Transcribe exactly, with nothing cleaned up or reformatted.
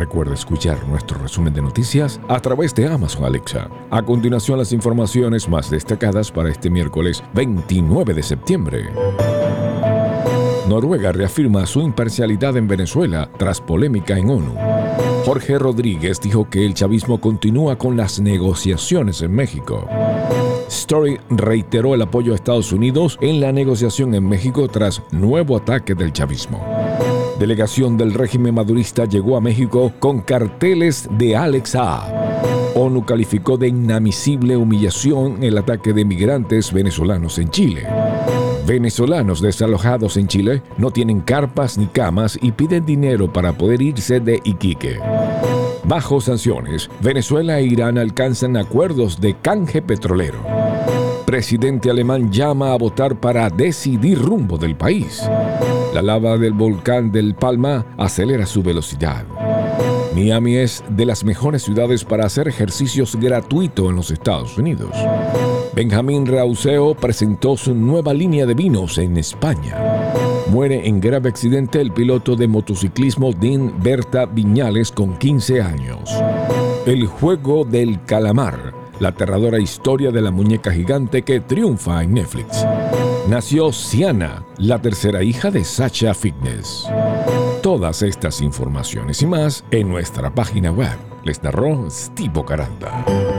recuerda escuchar nuestro resumen de noticias a través de Amazon Alexa. A continuación, las informaciones más destacadas para este miércoles veintinueve de septiembre. Noruega reafirma su imparcialidad en Venezuela tras polémica en ONU. Jorge Rodríguez dijo que el chavismo continúa con las negociaciones en México. Story reiteró el apoyo a Estados Unidos en la negociación en México tras nuevo ataque del chavismo. Delegación del régimen madurista llegó a México con carteles de Alex Saab. ONU calificó de inadmisible humillación el ataque de migrantes venezolanos en Chile. Venezolanos desalojados en Chile no tienen carpas ni camas y piden dinero para poder irse de Iquique. Bajo sanciones, Venezuela e Irán alcanzan acuerdos de canje petrolero. Presidente alemán llama a votar para decidir rumbo del país. La lava del volcán del Palma acelera su velocidad. Miami es de las mejores ciudades para hacer ejercicios gratuitos en los Estados Unidos. Benjamín Rauseo presentó su nueva línea de vinos en España. Muere en grave accidente el piloto de motociclismo Dean Berta Viñales con quince años. El juego del calamar, la aterradora historia de la muñeca gigante que triunfa en Netflix. Nació Siana, la tercera hija de Sacha Fitness. Todas estas informaciones y más en nuestra página web. Les narró Steve Caranda.